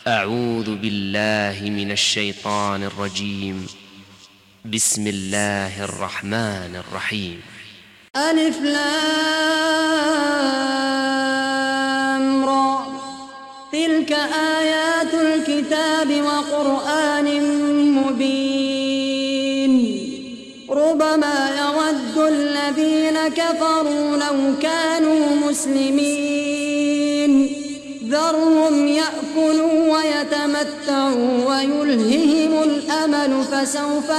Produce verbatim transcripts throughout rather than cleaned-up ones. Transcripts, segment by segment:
أعوذ بالله من الشيطان الرجيم. بسم الله الرحمن الرحيم. ألف لام را، تلك آيات الكتاب وقرآن مبين. ربما يود الذين كفروا لو كانوا مسلمين، ذرهم يأكلوا ويتمتعوا ويلههم الأمل فسوف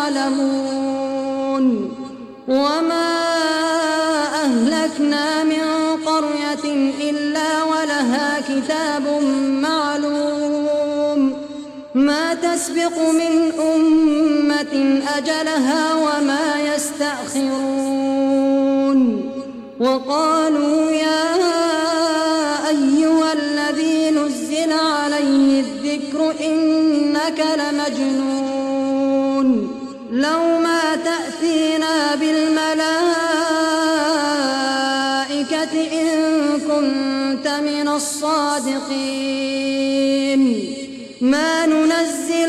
يعلمون. وما أهلكنا من قرية إلا ولها كتاب معلوم، ما تسبق من أمة أجلها وما يستأخرون. وقالوا يا أيها الذي نزل عليه الذكر إنك لمجنون، لو ما تأتينا بالملائكة إن كنت من الصادقين. ما ننزل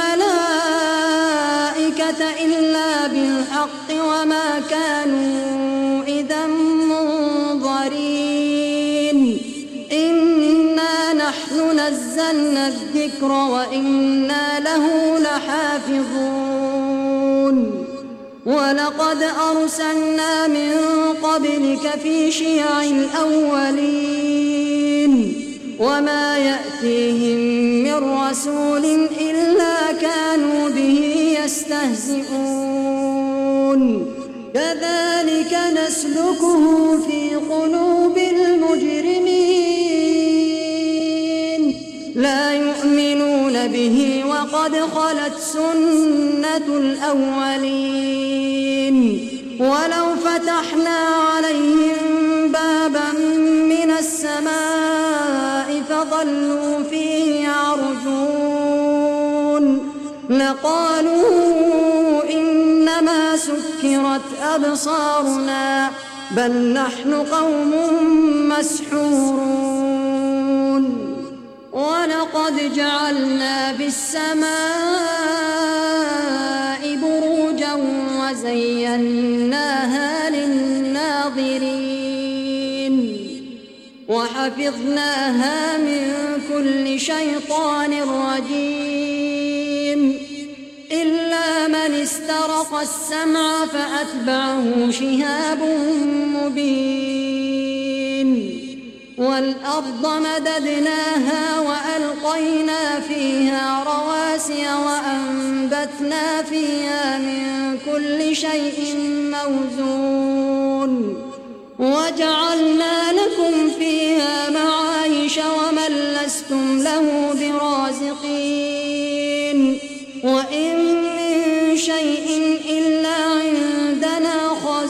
الملائكة إلا بالحق وما كانوا إذا منظرين. إنا نحن نزلنا الذكر وإنا له لحافظون. ولقد أرسلنا من قبلك في شيع الأولين، وما يأتيهم من رسول إلا كانوا به يستهزئون. كذلك نسلكه في قلوب المجرمين، لا يؤمنون به وقد خلت سنة الأولين. ولو فتحنا عليهم بابا من السماء فظلوا فيه يعرجون لقالوا إنما سكرت أبصارنا بل نحن قوم مسحورون. ولقد جعلنا في السماء بروجا وزيناها للناظرين، وحفظناها من كل شيطان رجيم، إلا من استرق السمع فأتبعه شهاب مبين. والأرض مددناها وألقينا فيها رواسي وأنبتنا فيها من كل شيء موزون، وجعلنا لكم فيها معايش ومن لستم له برازقين. وإن من شيء إلا عندنا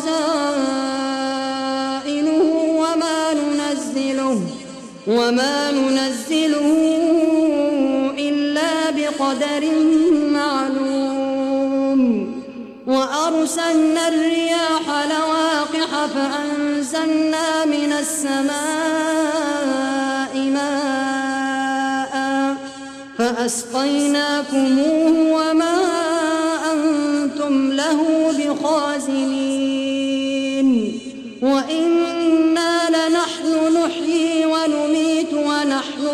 خزائنه وما ننزله وما ننزله إلا بقدر معلوم. وأرسلنا الرياح لواقح فأنزلنا من السماء ماء فأسقيناكموه وما أنتم له بخازنين. وإنا لنحن نحيي ونميت ونحن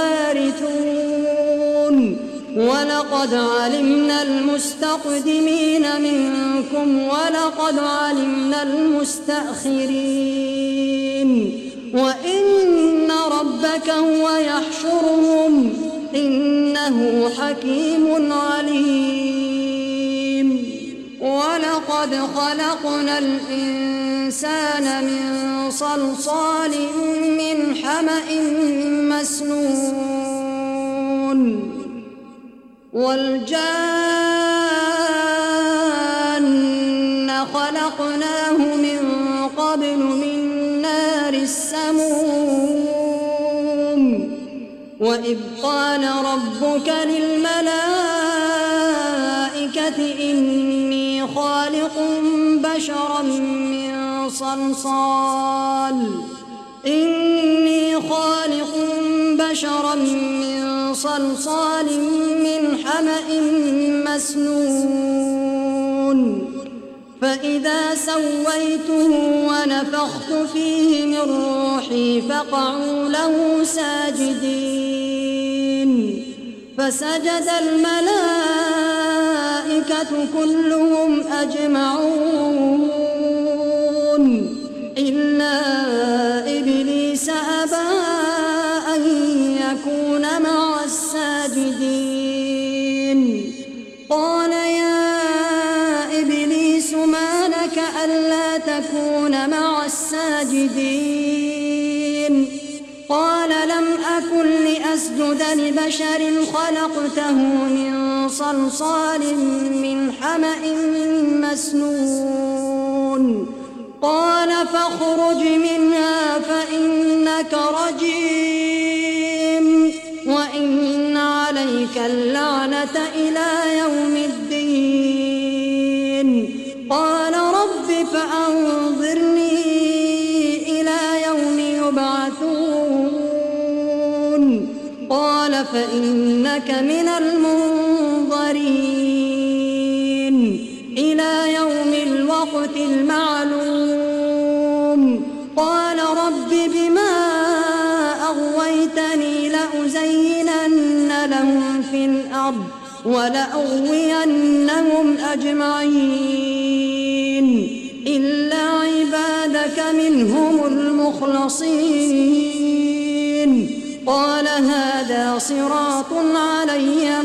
الوارثون. ولقد علمنا المستقدمين منكم ولقد علمنا المستأخرين. وإن ربك هو يحشرهم إنه حكيم عليم. ولقد خلقنا الإنسان من صلصال من حمأ مسنون. والجان خلقناه من قبل من نار السموم. وإذ قال ربك للملائكة إني خالق بشرا من صلصال إني خالق بشرا من صلصال من حمأ مسنون فإذا سويته ونفخت فيه من روحي فقعوا له ساجدين فسجد الملائكة كلهم أجمعون إلا إبليس أبى أن يكون مع الساجدين قال يا إبليس ما لك ألا تكون مع الساجدين قال لم أكن لأسجد لبشر خلقته من صلصال من حمأ مسنون قال فاخرج منها فإنك رجيم وإن عليك اللعنة إلى يوم الدين قال رب فأنظرني إلى يوم يبعثون قال فإنك من المنظرين إلى يوم الوقت المعلوم قال رب بما أغويتني لأزينن لهم في الأرض ولأغوينهم أجمعين إلا عبادك منهم المخلصين قال هذا صراط علي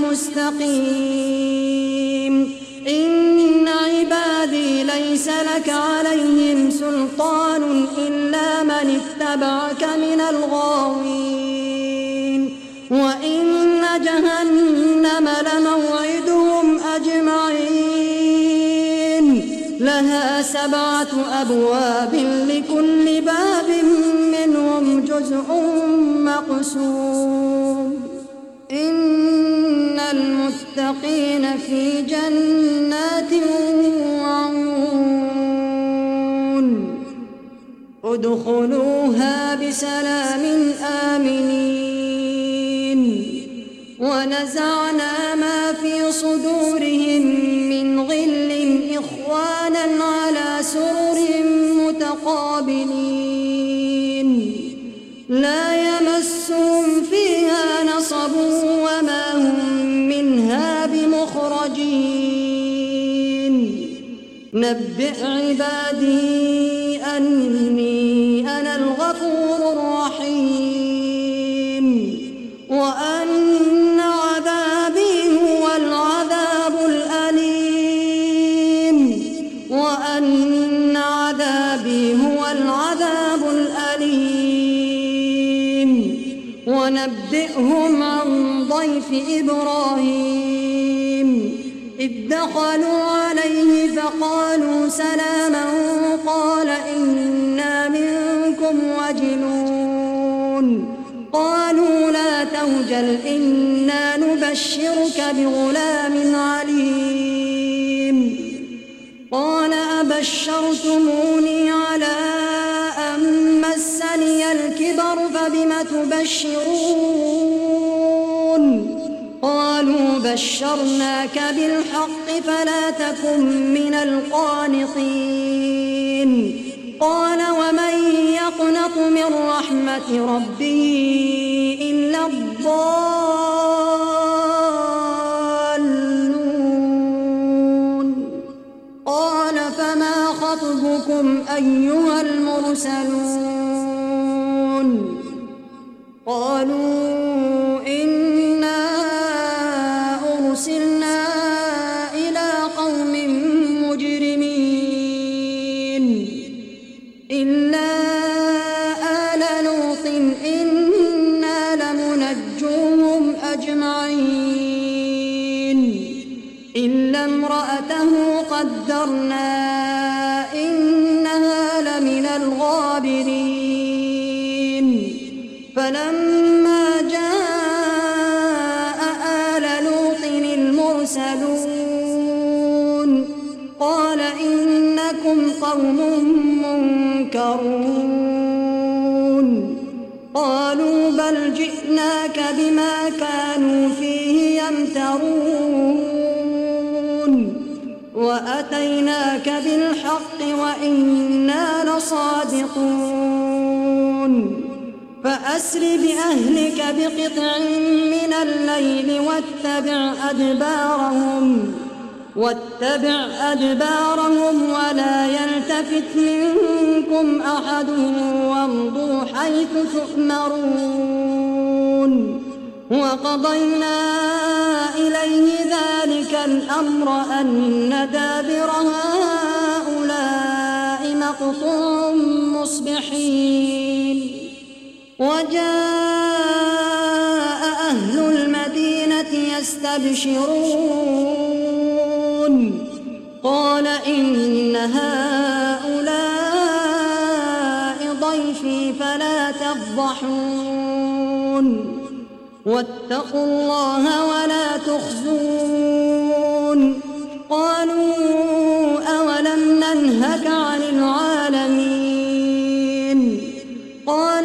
مستقيم إن عبادي ليس لك عليهم سلطان إلا من اتبعك من الغاوين وإن جهنم لموعدهم أجمعين لها سبعة أبواب لكل باب منهم جزء مقسوم إن المتقين في جنات وعيون ادخلوها بسلام آمنين ونزعنا ما في صدورهم من غل إخوانا على سرر متقابلين لا يمسهم فيها نصب وما هم منها بمخرجين نبئ عبادي أني أنا الغفور الرحيم وأن عذابي هو العذاب الأليم وأن عذابي هو العذاب الأليم ونبئهم عن ضيف إبراهيم إذ دخلوا عليه فقالوا سلاما قال إنا منكم وجلون قالوا لا توجل إنا نبشرك بغلام عليم قال أبشرتموني على أن مسني الكبر فبم تبشرون قالوا بشرناك بالحق فلا تكن من القانطين قال ومن يقنط من رحمة ربه إلا الضالون قال فما خطبكم أيها المرسلون قالوا إنا أرسلنا إلى قوم مجرمين إلا آل لوط إنا لمنجوهم أجمعين إلا امرأته قدرنا إنها لمن الغابرين فلما جاء آل لوط المرسلون قال إنكم قوم منكرون قالوا بل جئناك بما كانوا كانوا فيه يمترون وأتيناك بالحق وإنا لصادقون فأسر بأهلك بقطع من الليل واتبع أدبارهم واتبع أدبارهم ولا يلتفت منكم أحد وامضوا حيث تؤمرون وقضينا إليه ذلك الأمر أن دابر هؤلاء مقطوع مصبحين وجاء أهل المدينة يستبشرون قال إن هؤلاء ضيفي فلا تفضحون واتقوا الله ولا تخزون قالوا أولم ننهك عن العالمين قال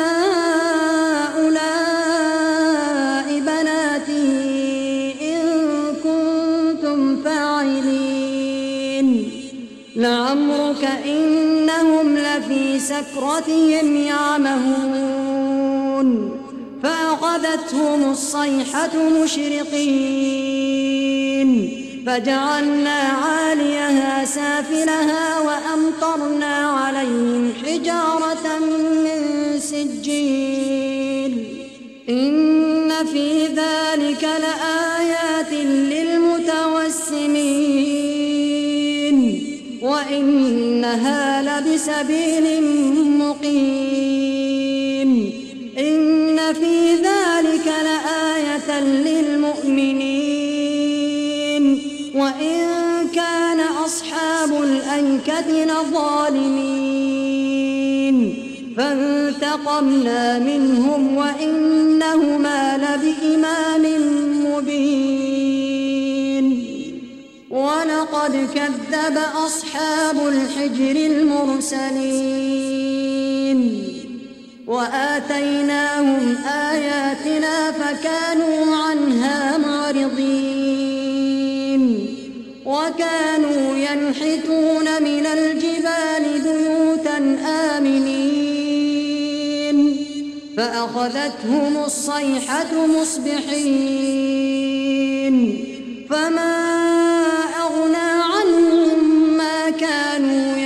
هؤلاء بناتي إن كنتم فاعلين لعمرك إنهم لفي سكرتهم يعمهون فأخذتهم الصيحة مشرقين فجعلنا عاليها سافلها وأمطرنا عليهم حجارة من سجيل إن في ذلك لآيات للمتوسمين وإنها لبسبيل مقيم إن في ذلك لآية للمؤمنين وإن كان أصحاب الأيكة لظالمين فانتقمنا منهم وإنهما لبإمام مبين ولقد كذب أصحاب الحجر المرسلين وآتيناهم آياتنا فكانوا عنها معرضين وكانوا ينحتون من الجبال بيوتا آمنين فأخذتهم الصيحة مصبحين فما أغنى عنهم ما كانوا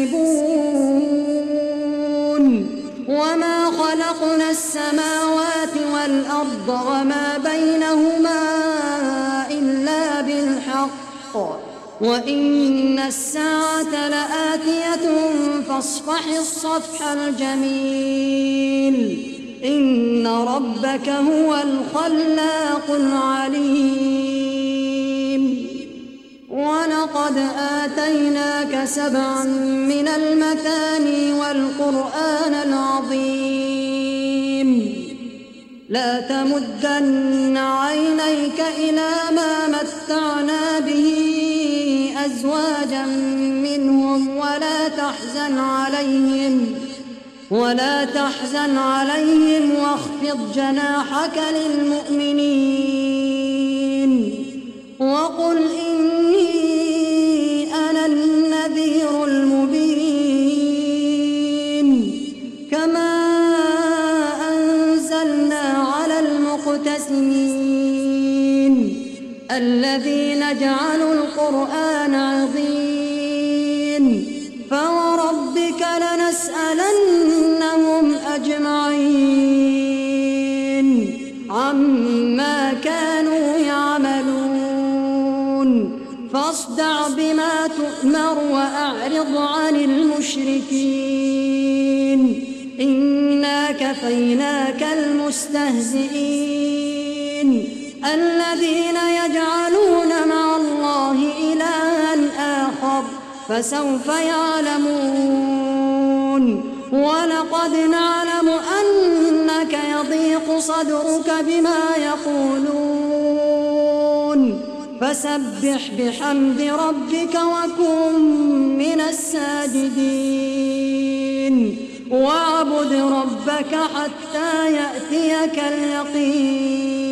يكسبون وما خلقنا السماوات والأرض وما بينهما إلا بالحق وإن الساعة لآتية فاصفح الصفح الجميل إن ربك هو الخلاق العليم ولقد آتيناك سبعا من المثاني والقرآن العظيم لا تمدن عينيك إلى ما متعنا به أزواجا منهم ولا تحزن عليهم ولا تحزن عليهم واخفض جناحك للمؤمنين وقل إني أنا النذير المبين كما أنزلنا على المقتسمين الذين جعلوا القرآن عظيم فوربك لنسألنهم أجمعين عما كانوا يعملون فاصدع بما تؤمر وأعرض عن المشركين إنا كفيناك المستهزئين الذين يجعلون مع الله إلها آخر فسوف يعلمون ولقد نعلم أنك يضيق صدرك بما يقولون فسبح بحمد ربك وكن من الساجدين واعبد ربك حتى يأتيك اليقين